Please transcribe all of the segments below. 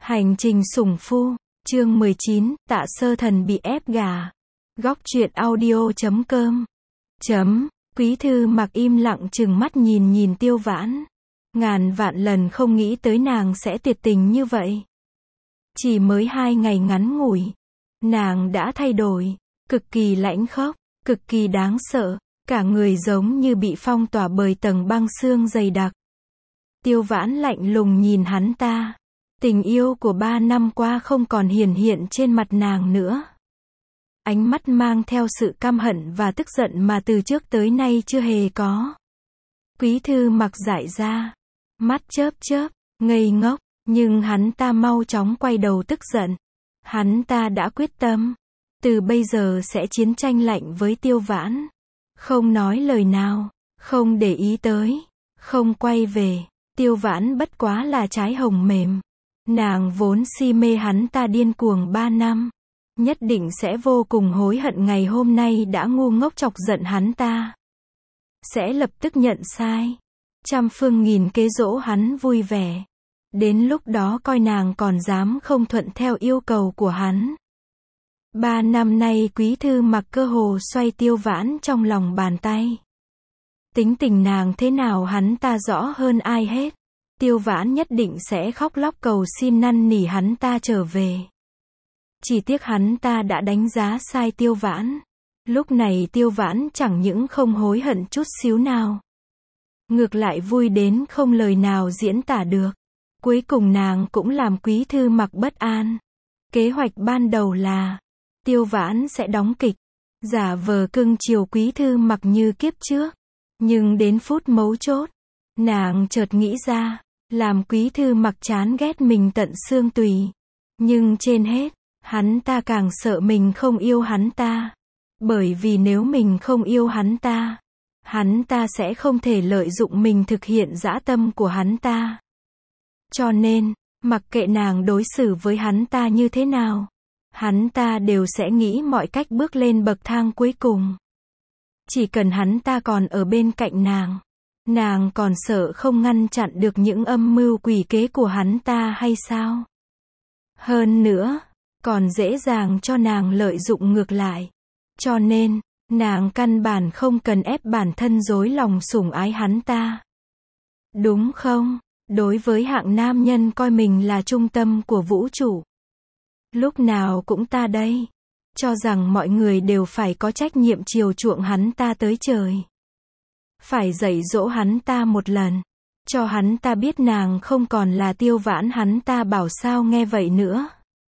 Hành trình sủng phu, chương 19, Tạ Sơ Thần bị ép gả. Góc truyện audio.com. Quý Thư Mặc im lặng trừng mắt nhìn Tiêu Vãn. Ngàn vạn lần không nghĩ tới nàng sẽ tuyệt tình như vậy. Chỉ mới 2 ngày ngắn ngủi, nàng đã thay đổi, cực kỳ lãnh khốc, cực kỳ đáng sợ, cả người giống như bị phong tỏa bởi tầng băng xương dày đặc. Tiêu Vãn lạnh lùng nhìn hắn ta. Tình yêu của 3 năm qua không còn hiển hiện trên mặt nàng nữa. Ánh mắt mang theo sự căm hận và tức giận mà từ trước tới nay chưa hề có. Quý Thư Mặc dại ra, mắt chớp chớp, ngây ngốc, nhưng hắn ta mau chóng quay đầu tức giận. Hắn ta đã quyết tâm, từ bây giờ sẽ chiến tranh lạnh với Tiêu Vãn. Không nói lời nào, không để ý tới, không quay về. Tiêu Vãn bất quá là trái hồng mềm. Nàng vốn si mê hắn ta điên cuồng 3 năm. Nhất định sẽ vô cùng hối hận ngày hôm nay đã ngu ngốc chọc giận hắn ta. Sẽ lập tức nhận sai. Trăm phương nghìn kế dỗ hắn vui vẻ. Đến lúc đó coi nàng còn dám không thuận theo yêu cầu của hắn. 3 năm nay Quý Thư Mặc cơ hồ xoay Tiêu Vãn trong lòng bàn tay. Tính tình nàng thế nào hắn ta rõ hơn ai hết. Tiêu Vãn nhất định sẽ khóc lóc cầu xin năn nỉ hắn ta trở về. Chỉ tiếc hắn ta đã đánh giá sai Tiêu Vãn. Lúc này Tiêu Vãn chẳng những không hối hận chút xíu nào. Ngược lại vui đến không lời nào diễn tả được. Cuối cùng nàng cũng làm Quý Thư Mặc bất an. Kế hoạch ban đầu là Tiêu Vãn sẽ đóng kịch, giả vờ cưng chiều Quý Thư Mặc như kiếp trước. Nhưng đến phút mấu chốt, nàng chợt nghĩ ra, làm Quý Thư Mặc chán ghét mình tận xương tủy. Nhưng trên hết, hắn ta càng sợ mình không yêu hắn ta. Bởi vì nếu mình không yêu hắn ta sẽ không thể lợi dụng mình thực hiện dã tâm của hắn ta. Cho nên, mặc kệ nàng đối xử với hắn ta như thế nào, hắn ta đều sẽ nghĩ mọi cách bước lên bậc thang cuối cùng. Chỉ cần hắn ta còn ở bên cạnh nàng còn sợ không ngăn chặn được những âm mưu quỷ kế của hắn ta hay sao? Hơn nữa, còn dễ dàng cho nàng lợi dụng ngược lại. Cho nên, nàng căn bản không cần ép bản thân dối lòng sủng ái hắn ta. Đúng không? Đối với hạng nam nhân coi mình là trung tâm của vũ trụ. Lúc nào cũng ta đây. Cho rằng mọi người đều phải có trách nhiệm chiều chuộng hắn ta tới trời. Phải dạy dỗ hắn ta một lần. Cho hắn ta biết nàng không còn là Tiêu Vãn hắn ta bảo sao nghe vậy nữa.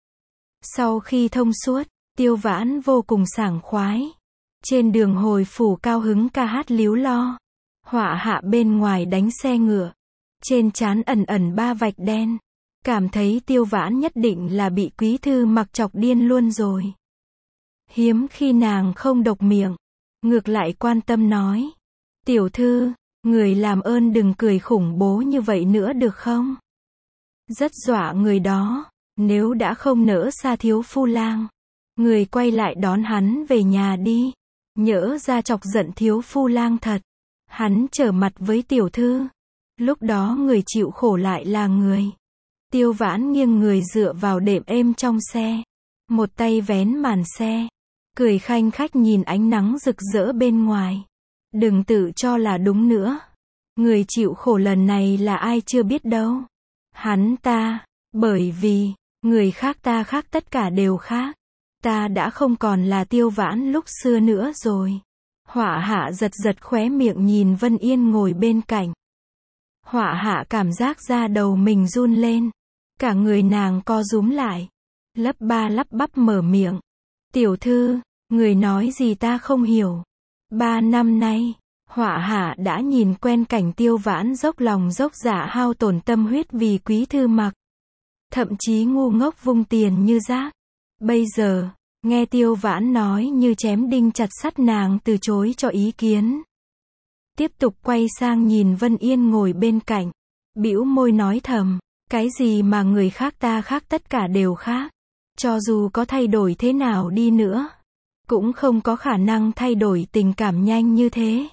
Sau khi thông suốt, Tiêu Vãn vô cùng sảng khoái. Trên đường hồi phủ cao hứng ca hát líu lo. Họa hạ bên ngoài đánh xe ngựa. Trên trán ẩn ẩn 3 vạch đen. Cảm thấy Tiêu Vãn nhất định là bị Quý Thư Mặc chọc điên luôn rồi. Hiếm khi nàng không độc miệng. Ngược lại quan tâm nói. Tiểu thư, người làm ơn đừng cười khủng bố như vậy nữa được không? Rất dọa người đó. Nếu đã không nỡ xa thiếu phu lang, người quay lại đón hắn về nhà đi. Nhỡ ra chọc giận thiếu phu lang thật. Hắn trở mặt với tiểu thư. Lúc đó người chịu khổ lại là người. Tiêu Vãn nghiêng người dựa vào đệm êm trong xe. Một tay vén màn xe. Cười khanh khách nhìn ánh nắng rực rỡ bên ngoài. Đừng tự cho là đúng nữa. Người chịu khổ lần này là ai chưa biết đâu. Hắn ta. Bởi vì, người khác ta khác tất cả đều khác. Ta đã không còn là Tiêu Vãn lúc xưa nữa rồi. Họa hạ giật giật khóe miệng nhìn Vân Yên ngồi bên cạnh. Họa hạ cảm giác da đầu mình run lên. Cả người nàng co rúm lại. Lắp ba lắp bắp mở miệng. Tiểu thư, người nói gì ta không hiểu. 3 năm nay, họa hạ đã nhìn quen cảnh Tiêu Vãn dốc lòng dốc dạ hao tổn tâm huyết vì Quý Thư Mặc. Thậm chí ngu ngốc vung tiền như rác. Bây giờ, nghe Tiêu Vãn nói như chém đinh chặt sắt nàng từ chối cho ý kiến. Tiếp tục quay sang nhìn Vân Yên ngồi bên cạnh. Bĩu môi nói thầm. Cái gì mà người khác ta khác tất cả đều khác. Cho dù có thay đổi thế nào đi nữa, cũng không có khả năng thay đổi tình cảm nhanh như thế.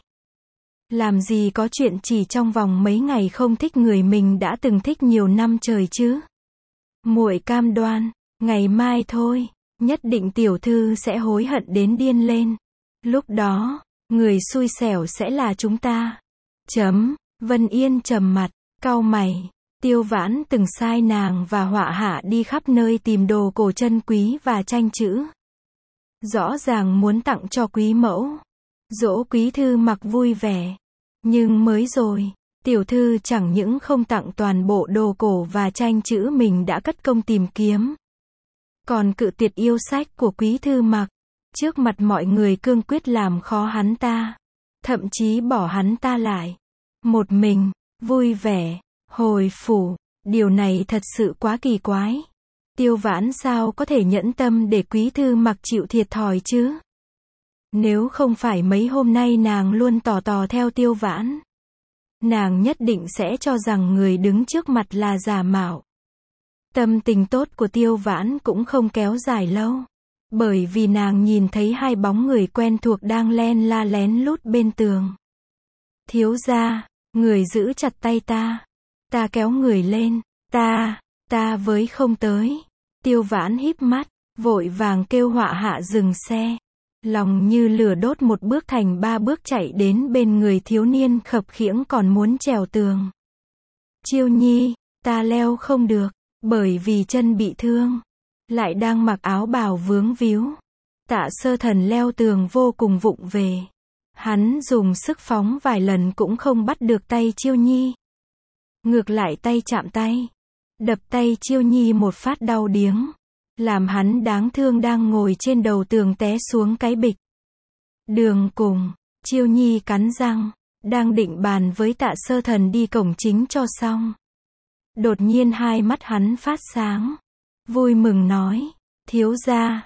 Làm gì có chuyện chỉ trong vòng mấy ngày không thích người mình đã từng thích nhiều năm trời chứ. Muội cam đoan, ngày mai thôi, nhất định tiểu thư sẽ hối hận đến điên lên. Lúc đó, người xui xẻo sẽ là chúng ta. Vân Yên trầm mặt, cau mày. Tiêu Vãn từng sai nàng và Họa Hạ đi khắp nơi tìm đồ cổ chân quý và tranh chữ. Rõ ràng muốn tặng cho quý mẫu. Dỗ quý thư mặc vui vẻ. Nhưng mới rồi, tiểu thư chẳng những không tặng toàn bộ đồ cổ và tranh chữ mình đã cất công tìm kiếm, còn cự tuyệt yêu sách của quý thư mặc. Trước mặt mọi người cương quyết làm khó hắn ta. Thậm chí bỏ hắn ta lại. Một mình, vui vẻ, hồi phủ. Điều này thật sự quá kỳ quái. Tiêu Vãn sao có thể nhẫn tâm để quý thư mặc chịu thiệt thòi chứ? Nếu không phải mấy hôm nay nàng luôn tò theo Tiêu Vãn, nàng nhất định sẽ cho rằng người đứng trước mặt là giả mạo. Tâm tình tốt của Tiêu Vãn cũng không kéo dài lâu. Bởi vì nàng nhìn thấy hai bóng người quen thuộc đang lén lút bên tường. Thiếu gia, người giữ chặt tay ta. Ta kéo người lên. Ta với không tới. Tiêu Vãn híp mắt, vội vàng kêu Họa Hạ dừng xe. Lòng như lửa đốt, một bước thành ba bước chạy đến bên người thiếu niên khập khiễng còn muốn trèo tường. Chiêu Nhi, ta leo không được, bởi vì chân bị thương. Lại đang mặc áo bào vướng víu. Tạ Sơ Thần leo tường vô cùng vụng về. Hắn dùng sức phóng vài lần cũng không bắt được tay Chiêu Nhi. Ngược lại tay chạm tay. Đập tay Chiêu Nhi một phát đau điếng. Làm hắn đáng thương đang ngồi trên đầu tường té xuống cái bịch. Đường cùng, Chiêu Nhi cắn răng. Đang định bàn với Tạ Sơ Thần đi cổng chính cho xong. Đột nhiên hai mắt hắn phát sáng. Vui mừng nói, thiếu gia,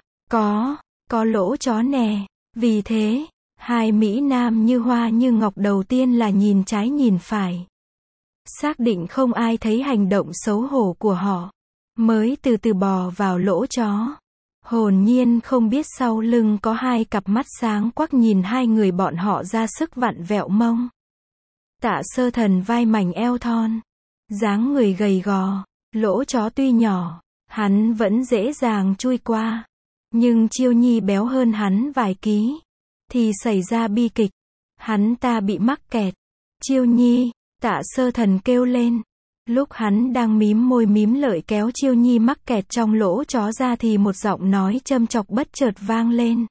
có lỗ chó nè. Vì thế, hai mỹ nam như hoa như ngọc đầu tiên là nhìn trái nhìn phải. Xác định không ai thấy hành động xấu hổ của họ, mới từ từ bò vào lỗ chó. Hồn nhiên không biết sau lưng có hai cặp mắt sáng quắc nhìn hai người bọn họ ra sức vặn vẹo mông. Tạ Sơ Thần vai mảnh eo thon, dáng người gầy gò, lỗ chó tuy nhỏ, hắn vẫn dễ dàng chui qua. Nhưng Chiêu Nhi béo hơn hắn vài ký, thì xảy ra bi kịch. Hắn ta bị mắc kẹt. Chiêu Nhi, Tạ Sơ Thần kêu lên. Lúc hắn đang mím môi mím lợi kéo Chiêu Nhi mắc kẹt trong lỗ chó ra thì một giọng nói châm chọc bất chợt vang lên.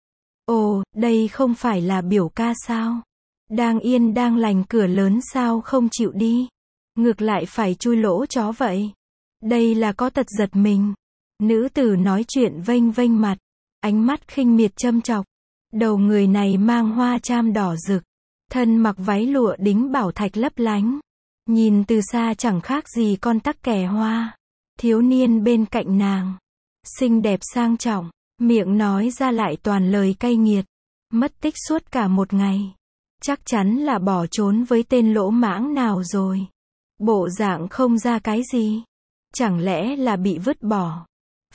Ồ, đây không phải là biểu ca sao? Đang yên đang lành cửa lớn sao không chịu đi? Ngược lại phải chui lỗ chó vậy? Đây là có tật giật mình. Nữ tử nói chuyện vênh vênh mặt, ánh mắt khinh miệt châm chọc. Đầu người này mang hoa cham đỏ rực, thân mặc váy lụa đính bảo thạch lấp lánh. Nhìn từ xa chẳng khác gì con tắc kè hoa. Thiếu niên bên cạnh nàng, xinh đẹp sang trọng, miệng nói ra lại toàn lời cay nghiệt. Mất tích suốt cả một ngày. Chắc chắn là bỏ trốn với tên lỗ mãng nào rồi. Bộ dạng không ra cái gì. Chẳng lẽ là bị vứt bỏ?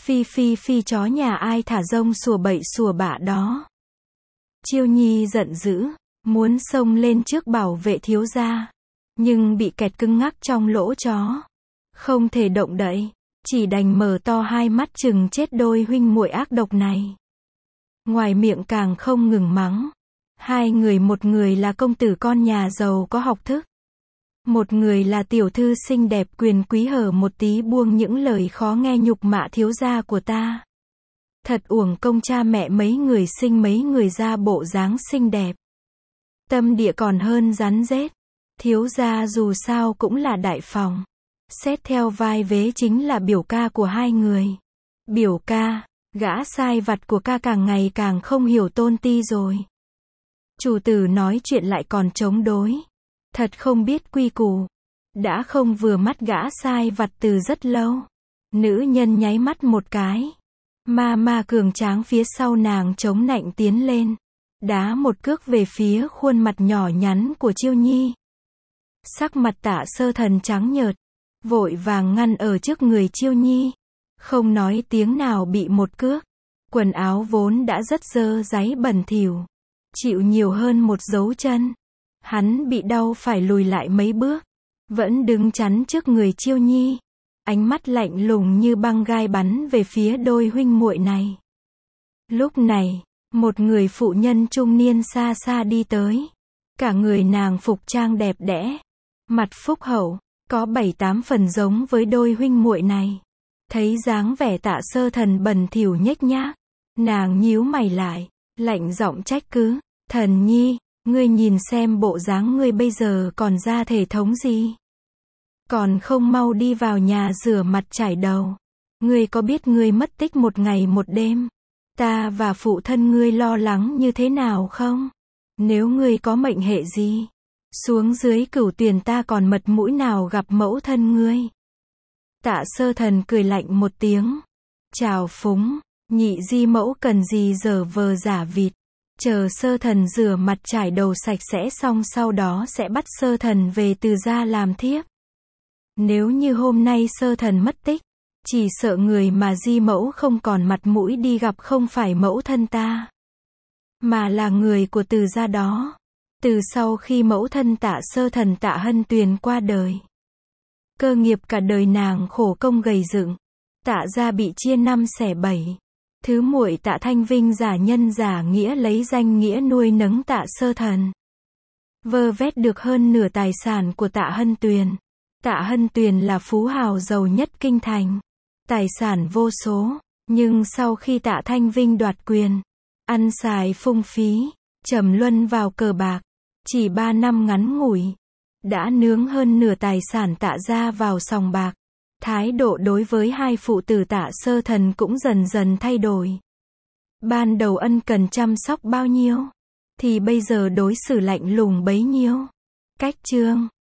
Phi chó nhà ai thả rông sủa bậy sủa bạ đó. Chiêu Nhi giận dữ, muốn xông lên trước bảo vệ thiếu gia. Nhưng bị kẹt cứng ngắc trong lỗ chó. Không thể động đậy, chỉ đành mở to hai mắt chừng chết đôi huynh muội ác độc này. Ngoài miệng càng không ngừng mắng. Hai người, một người là công tử con nhà giàu có học thức. Một người là tiểu thư xinh đẹp quyền quý hở một tí buông những lời khó nghe nhục mạ thiếu gia của ta. Thật uổng công cha mẹ mấy người sinh mấy người ra bộ dáng xinh đẹp. Tâm địa còn hơn rắn rết. Thiếu gia dù sao cũng là đại phòng. Xét theo vai vế chính là biểu ca của hai người. Biểu ca, gã sai vặt của ca càng ngày càng không hiểu tôn ti rồi. Chủ tử nói chuyện lại còn chống đối. Thật không biết quy củ. Đã không vừa mắt gã sai vặt từ rất lâu. Nữ nhân nháy mắt một cái. Ma cường tráng phía sau nàng chống nạnh tiến lên. Đá một cước về phía khuôn mặt nhỏ nhắn của Chiêu Nhi. Sắc mặt Tạ Sơ Thần trắng nhợt. Vội vàng ngăn ở trước người Chiêu Nhi. Không nói tiếng nào bị một cước. Quần áo vốn đã rất dơ dáy bẩn thỉu. Chịu nhiều hơn một dấu chân. Hắn bị đau phải lùi lại mấy bước. Vẫn đứng chắn trước người Chiêu Nhi. ánh mắt lạnh lùng như băng gai bắn về phía đôi huynh muội này. Lúc này, một người phụ nhân trung niên xa xa đi tới. Cả người nàng phục trang đẹp đẽ, mặt phúc hậu, có 7-8 phần giống với đôi huynh muội này. Thấy dáng vẻ Tạ Sơ Thần bẩn thỉu nhếch nhác, nàng nhíu mày lại, lạnh giọng trách cứ, Thần nhi, ngươi nhìn xem bộ dáng ngươi bây giờ còn ra thể thống gì? Còn không mau đi vào nhà rửa mặt chải đầu. Ngươi có biết ngươi mất tích một ngày một đêm, ta và phụ thân ngươi lo lắng như thế nào không? Nếu ngươi có mệnh hệ gì, xuống dưới Cửu Tuyền ta còn mặt mũi nào gặp mẫu thân ngươi? Tạ Sơ Thần cười lạnh một tiếng, chào phúng, nhị di mẫu cần gì giở vờ giả vịt, chờ Sơ Thần rửa mặt chải đầu sạch sẽ xong sau đó sẽ bắt Sơ Thần về Từ gia làm thiếp. Nếu như hôm nay Sơ Thần mất tích, chỉ sợ người mà di mẫu không còn mặt mũi đi gặp không phải mẫu thân ta, mà là người của Từ gia đó. Từ sau khi mẫu thân Tạ Sơ Thần Tạ Hân Tuyền qua đời, cơ nghiệp cả đời nàng khổ công gầy dựng, Tạ gia bị chia 5 xẻ 7. Thứ muội Tạ Thanh Vinh giả nhân giả nghĩa lấy danh nghĩa nuôi nấng Tạ Sơ Thần, vơ vét được hơn nửa tài sản của Tạ Hân Tuyền. Tạ Hân Tuyền là phú hào giàu nhất kinh thành, tài sản vô số, nhưng sau khi Tạ Thanh Vinh đoạt quyền, ăn xài phung phí, trầm luân vào cờ bạc, chỉ 3 năm ngắn ngủi, đã nướng hơn nửa tài sản Tạ gia vào sòng bạc. Thái độ đối với hai phụ tử Tạ Sơ Thần cũng dần dần thay đổi. Ban đầu ân cần chăm sóc bao nhiêu, thì bây giờ đối xử lạnh lùng bấy nhiêu. Cách chương